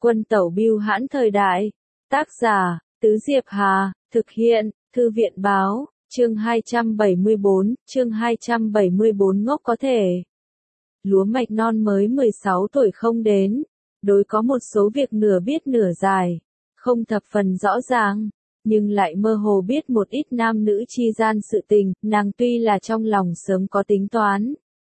Quân tẩu bưu hãn thời đại. Tác giả, Tứ Diệp Hà, thực hiện, Thư viện báo, chương 274, ngốc có thể. Lúa mạch non mới 16 tuổi không đến, đối có một số việc nửa biết nửa giải, không thập phần rõ ràng, nhưng lại mơ hồ biết một ít nam nữ chi gian sự tình, nàng tuy là trong lòng sớm có tính toán.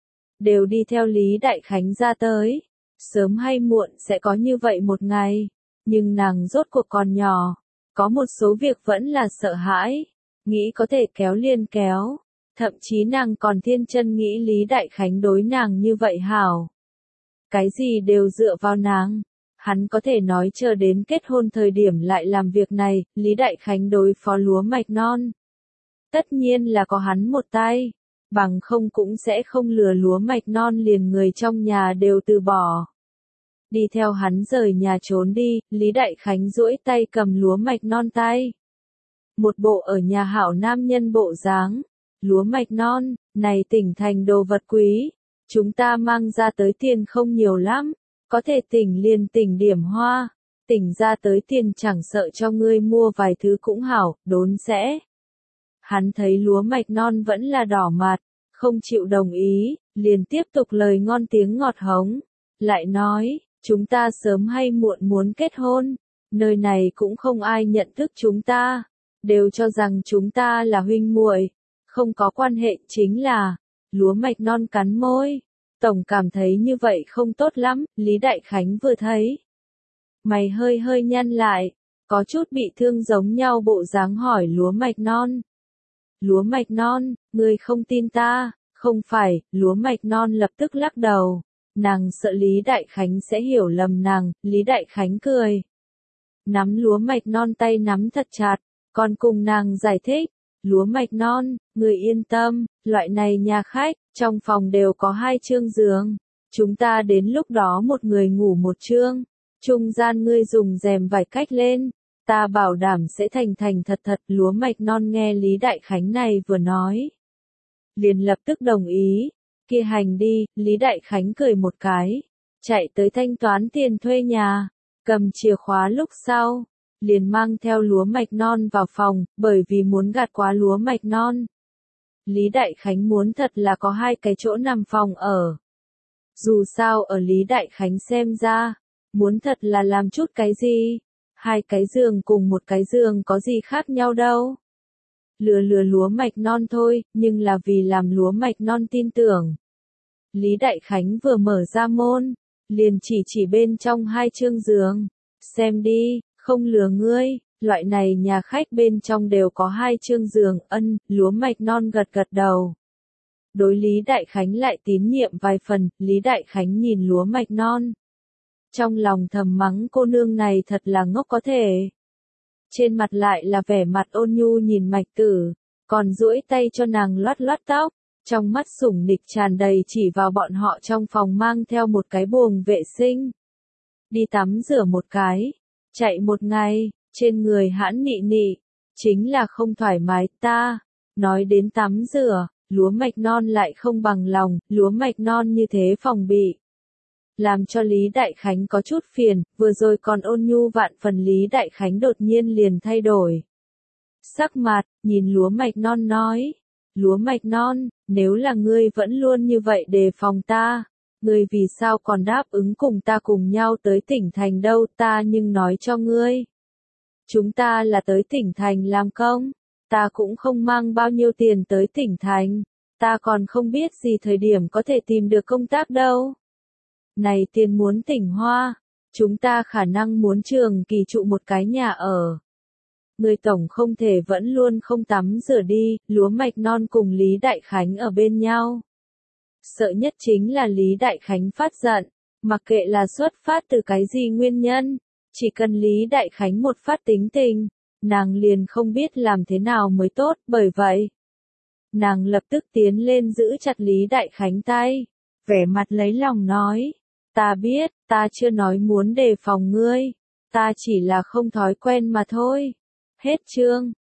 Đều đi theo Lý Đại Khánh ra tới, sớm hay muộn sẽ có như vậy một ngày, nhưng nàng rốt cuộc còn nhỏ, có một số việc vẫn là sợ hãi, nghĩ có thể kéo liền kéo, thậm chí nàng còn thiên chân nghĩ Lý Đại Khánh đối nàng như vậy hảo. Cái gì đều dựa vào nàng, hắn có thể nói chờ đến kết hôn thời điểm lại làm việc này, Lý Đại Khánh đối phó lúa mạch non. Tất nhiên là có hắn một tay, bằng không cũng sẽ không lừa lúa mạch non liền người trong nhà đều từ bỏ. Đi theo hắn rời nhà trốn đi, Lý Đại Khánh duỗi tay cầm lúa mạch non tay. Một bộ ở nhà hảo nam nhân bộ dáng, lúa mạch non, này tỉnh thành đồ vật quý, chúng ta mang ra tới tiền không nhiều lắm, có thể tỉnh liền tỉnh điểm hoa, tỉnh ra tới tiền chẳng sợ cho ngươi mua vài thứ cũng hảo, đốn sẽ. Hắn thấy lúa mạch non vẫn là đỏ mặt, không chịu đồng ý, liền tiếp tục lời ngon tiếng ngọt hống, lại nói, chúng ta sớm hay muộn muốn kết hôn, nơi này cũng không ai nhận thức chúng ta, đều cho rằng chúng ta là huynh muội, không có quan hệ chính là, lúa mạch non cắn môi, tổng cảm thấy như vậy không tốt lắm, Lý Đại Khánh vừa thấy. Mày hơi hơi nhăn lại, có chút bị thương giống nhau bộ dáng hỏi lúa mạch non. Lúa mạch non, ngươi không tin ta, không phải, lúa mạch non lập tức lắc đầu. Nàng sợ Lý Đại Khánh sẽ hiểu lầm nàng, Lý Đại Khánh cười. Nắm lúa mạch non tay nắm thật chặt, còn cùng nàng giải thích, lúa mạch non, người yên tâm, loại này nhà khách, trong phòng đều có 2 chương giường, chúng ta đến lúc đó một người ngủ một chương, trung gian ngươi dùng rèm vải cách lên, ta bảo đảm sẽ thành thành thật thật. Lúa mạch non nghe Lý Đại Khánh này vừa nói, liền lập tức đồng ý. Kia hành đi, Lý Đại Khánh cười một cái, chạy tới thanh toán tiền thuê nhà, cầm chìa khóa lúc sau, liền mang theo lúa mạch non vào phòng, bởi vì muốn gạt quá lúa mạch non. Lý Đại Khánh muốn thật là có 2 cái chỗ nằm phòng ở. Dù sao ở Lý Đại Khánh xem ra, muốn thật là làm chút cái gì, 2 cái giường cùng 1 cái giường có gì khác nhau đâu. Lừa lúa mạch non thôi, nhưng là vì làm lúa mạch non tin tưởng. Lý Đại Khánh vừa mở ra môn, liền chỉ bên trong 2 chương giường. Xem đi, không lừa ngươi, loại này nhà khách bên trong đều có 2 chương giường, lúa mạch non gật gật đầu. Đối Lý Đại Khánh lại tín nhiệm vài phần, Lý Đại Khánh nhìn lúa mạch non. Trong lòng thầm mắng cô nương này thật là ngốc có thể. Trên mặt lại là vẻ mặt ôn nhu nhìn Mạch Tử, còn duỗi tay cho nàng loát loát tóc, trong mắt sủng nịch tràn đầy chỉ vào bọn họ trong phòng mang theo một cái buồng vệ sinh. Đi tắm rửa một cái, chạy một ngày, trên người hãn nị nị, chính là không thoải mái ta. Nói đến tắm rửa, lúa mạch non lại không bằng lòng, lúa mạch non như thế phòng bị. Làm cho Lý Đại Khánh có chút phiền, vừa rồi còn ôn nhu vạn phần Lý Đại Khánh đột nhiên liền thay đổi. Sắc mặt, nhìn lúa mạch non nói, lúa mạch non, nếu là ngươi vẫn luôn như vậy đề phòng ta, ngươi vì sao còn đáp ứng cùng ta cùng nhau tới tỉnh thành đâu, ta nhưng nói cho ngươi. Chúng ta là tới tỉnh thành làm công, ta cũng không mang bao nhiêu tiền tới tỉnh thành, ta còn không biết gì thời điểm có thể tìm được công tác đâu. Này tiền muốn tỉnh hoa, chúng ta khả năng muốn trường kỳ trụ một cái nhà ở. Người tổng không thể vẫn luôn không tắm rửa đi, lúa mạch non cùng Lý Đại Khánh ở bên nhau. Sợ nhất chính là Lý Đại Khánh phát giận, mặc kệ là xuất phát từ cái gì nguyên nhân, chỉ cần Lý Đại Khánh một phát tính tình, nàng liền không biết làm thế nào mới tốt, bởi vậy. Nàng lập tức tiến lên giữ chặt Lý Đại Khánh tay, vẻ mặt lấy lòng nói. Ta biết, ta chưa nói muốn đề phòng ngươi, ta chỉ là không thói quen mà thôi. Hết chương.